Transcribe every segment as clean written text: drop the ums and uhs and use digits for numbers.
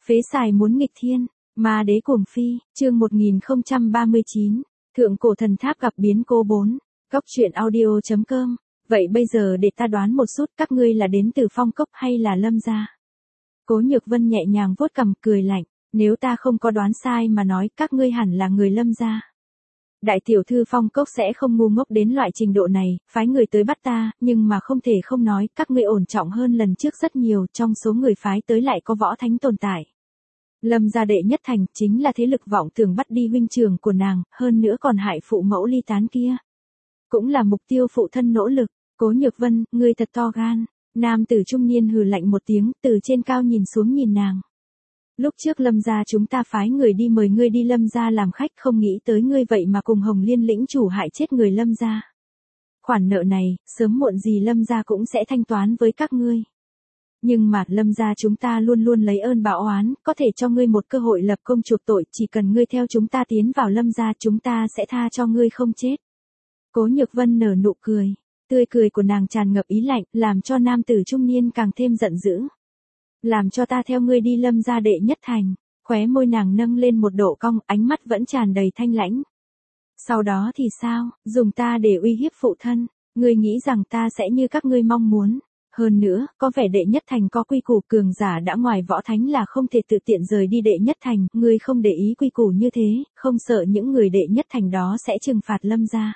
Phế xài muốn nghịch thiên, ma đế cuồng phi, chương 1039, thượng cổ thần tháp gặp biến cố 4, góc truyện audio.com. Vậy bây giờ để ta đoán một chút, các ngươi là đến từ Phong Cốc hay là Lâm gia? Cố Nhược Vân nhẹ nhàng vuốt cằm cười lạnh, nếu ta không có đoán sai mà nói các ngươi hẳn là người Lâm gia. Đại tiểu thư Phong Cốc sẽ không ngu ngốc đến loại trình độ này, phái người tới bắt ta, nhưng mà không thể không nói, các ngươi ổn trọng hơn lần trước rất nhiều, trong số người phái tới lại có võ thánh tồn tại. Lâm gia đệ nhất thành chính là thế lực vọng tưởng bắt đi huynh trưởng của nàng, hơn nữa còn hại phụ mẫu ly tán kia. Cũng là mục tiêu phụ thân nỗ lực. Cố Nhược Vân, ngươi thật to gan. Nam tử trung niên hừ lạnh một tiếng, từ trên cao nhìn xuống nhìn nàng. Lúc trước Lâm gia chúng ta phái người đi mời ngươi đi Lâm gia làm khách, không nghĩ tới ngươi vậy mà cùng Hồng Liên lĩnh chủ hại chết người Lâm gia. Khoản nợ này, sớm muộn gì Lâm gia cũng sẽ thanh toán với các ngươi. Nhưng mà Lâm gia chúng ta luôn luôn lấy ơn báo oán, có thể cho ngươi một cơ hội lập công chuộc tội, chỉ cần ngươi theo chúng ta tiến vào Lâm gia chúng ta sẽ tha cho ngươi không chết. Cố Nhược Vân nở nụ cười, tươi cười của nàng tràn ngập ý lạnh, làm cho nam tử trung niên càng thêm giận dữ. Làm cho ta theo ngươi đi Lâm gia đệ nhất thành, khóe môi nàng nâng lên một độ cong, ánh mắt vẫn tràn đầy thanh lãnh. Sau đó thì sao, dùng ta để uy hiếp phụ thân, ngươi nghĩ rằng ta sẽ như các ngươi mong muốn. Hơn nữa, có vẻ đệ nhất thành có quy củ, cường giả đã ngoài võ thánh là không thể tự tiện rời đi đệ nhất thành, ngươi không để ý quy củ như thế, không sợ những người đệ nhất thành đó sẽ trừng phạt Lâm gia.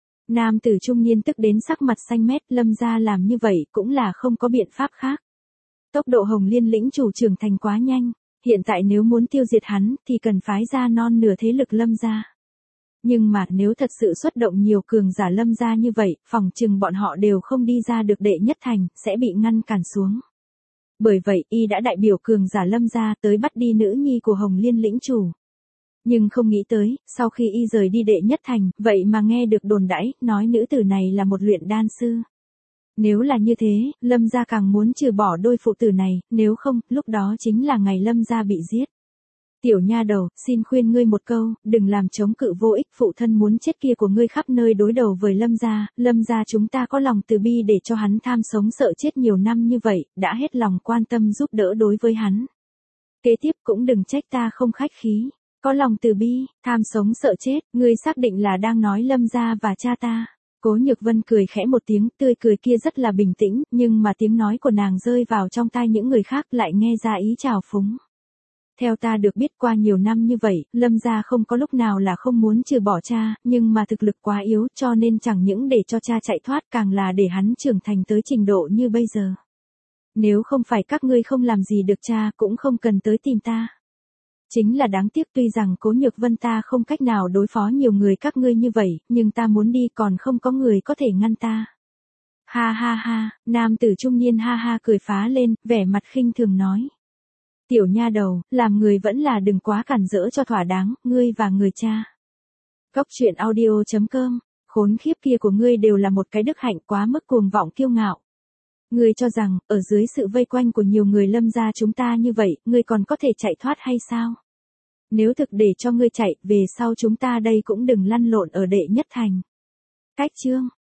Nam tử trung niên tức đến sắc mặt xanh mét, Lâm gia làm như vậy cũng là không có biện pháp khác. Tốc độ Hồng Liên lĩnh chủ trưởng thành quá nhanh, hiện tại nếu muốn tiêu diệt hắn thì cần phái ra non nửa thế lực Lâm gia. Nhưng mà nếu thật sự xuất động nhiều cường giả Lâm gia như vậy, phòng chừng bọn họ đều không đi ra được đệ nhất thành, sẽ bị ngăn cản xuống. Bởi vậy y đã đại biểu cường giả Lâm gia tới bắt đi nữ nhi của Hồng Liên lĩnh chủ. Nhưng không nghĩ tới, sau khi y rời đi đệ nhất thành, vậy mà nghe được đồn đãi, nói nữ tử này là một luyện đan sư. Nếu là như thế, Lâm gia càng muốn trừ bỏ đôi phụ tử này, nếu không, lúc đó chính là ngày Lâm gia bị giết. Tiểu nha đầu, xin khuyên ngươi một câu, đừng làm chống cự vô ích, phụ thân muốn chết kia của ngươi khắp nơi đối đầu với Lâm gia chúng ta có lòng từ bi để cho hắn tham sống sợ chết nhiều năm như vậy, đã hết lòng quan tâm giúp đỡ đối với hắn. Kế tiếp cũng đừng trách ta không khách khí, có lòng từ bi, tham sống sợ chết, ngươi xác định là đang nói Lâm gia và cha ta. Cố Nhược Vân cười khẽ một tiếng, tươi cười kia rất là bình tĩnh, nhưng mà tiếng nói của nàng rơi vào trong tai những người khác lại nghe ra ý trào phúng. Theo ta được biết qua nhiều năm như vậy, Lâm gia không có lúc nào là không muốn trừ bỏ cha, nhưng mà thực lực quá yếu cho nên chẳng những để cho cha chạy thoát càng là để hắn trưởng thành tới trình độ như bây giờ. Nếu không phải các ngươi không làm gì được cha cũng không cần tới tìm ta. Chính là đáng tiếc, tuy rằng Cố Nhược Vân ta không cách nào đối phó nhiều người các ngươi như vậy, nhưng ta muốn đi còn không có người có thể ngăn ta. Ha ha ha, nam tử trung niên ha ha cười phá lên, vẻ mặt khinh thường nói. Tiểu nha đầu, làm người vẫn là đừng quá cản rỡ cho thỏa đáng, ngươi và người cha. Góc truyện audio.com, khốn khiếp kia của ngươi đều là một cái đức hạnh quá mức cuồng vọng kiêu ngạo. Ngươi cho rằng, ở dưới sự vây quanh của nhiều người Lâm gia chúng ta như vậy, ngươi còn có thể chạy thoát hay sao? Nếu thực để cho ngươi chạy, về sau chúng ta đây cũng đừng lăn lộn ở đệ nhất thành. Cách chương.